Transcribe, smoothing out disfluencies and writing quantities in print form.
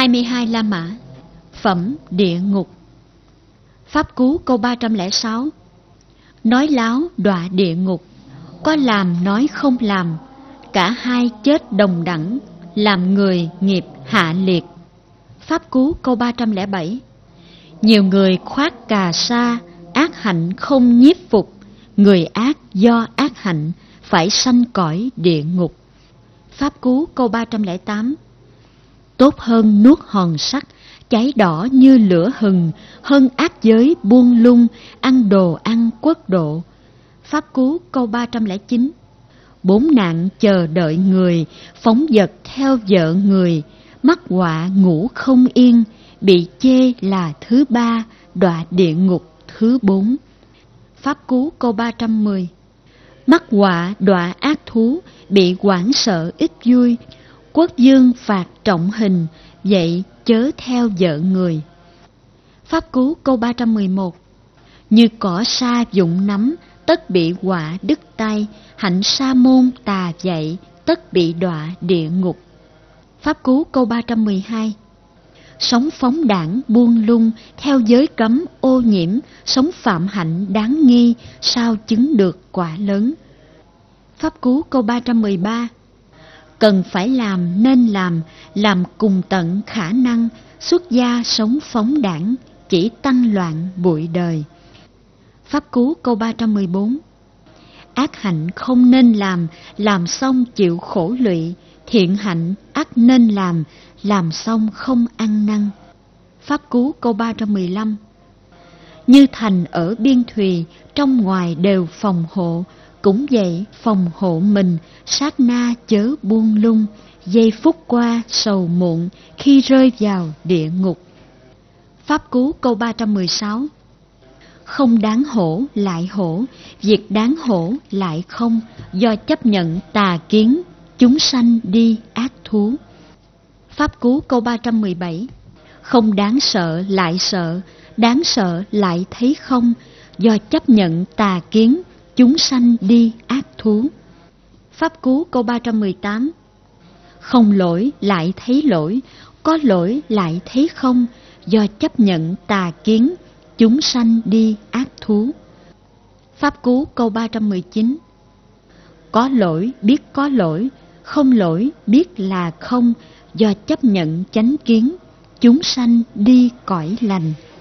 22 La Mã. Phẩm địa ngục. Pháp cú câu 306. Nói láo đọa địa ngục, có làm nói không làm, cả hai chết đồng đẳng, làm người nghiệp hạ liệt. Pháp cú câu 307. Nhiều người khoác cà sa, ác hạnh không nhiếp phục, người ác do ác hạnh phải sanh cõi địa ngục. Pháp cú câu 308. Tốt hơn nuốt hòn sắt, cháy đỏ như lửa hừng, hơn ác giới buông lung, ăn đồ ăn quốc độ. Pháp cú câu 309. Bốn nạn chờ đợi người, phóng dật theo vợ người, mắc họa ngủ không yên, bị chê là thứ ba, đọa địa ngục thứ 4. Pháp cú câu 310. Mắc họa đọa ác thú, bị hoảng sợ ít vui, quốc dương phạt trọng hình, vậy chớ theo vợ người. Pháp cú câu 311. Như cỏ sa dụng nắm, tất bị họa đứt tay, hạnh sa môn tà dạy, tất bị đọa địa ngục. Pháp cú câu 312. Sống phóng đảng buông lung, theo giới cấm ô nhiễm, sống phạm hạnh đáng nghi, sao chứng được quả lớn. Pháp cú câu 313. Cần phải làm nên làm cùng tận khả năng, xuất gia sống phóng đảng, chỉ tăng loạn bụi đời. Pháp cú câu 314. Ác hạnh không nên làm xong chịu khổ lụy, thiện hạnh ắt nên làm xong không ăn năn. Pháp cú câu 315. Như thành ở biên thùy, trong ngoài đều phòng hộ, cũng vậy phòng hộ mình, sát na chớ buông lung, giây phút qua sầu muộn khi rơi vào địa ngục. Pháp cú câu 316. Không đáng hổ lại hổ, việc đáng hổ lại không, do chấp nhận tà kiến, chúng sanh đi ác thú. Pháp cú câu 317. Không đáng sợ lại sợ, đáng sợ lại thấy không, do chấp nhận tà kiến, chúng sanh đi ác thú. Pháp cú câu 318. Không lỗi lại thấy lỗi, có lỗi lại thấy không, do chấp nhận tà kiến, chúng sanh đi ác thú. Pháp cú câu 319. Có lỗi biết có lỗi, không lỗi biết là không, do chấp nhận chánh kiến, chúng sanh đi cõi lành.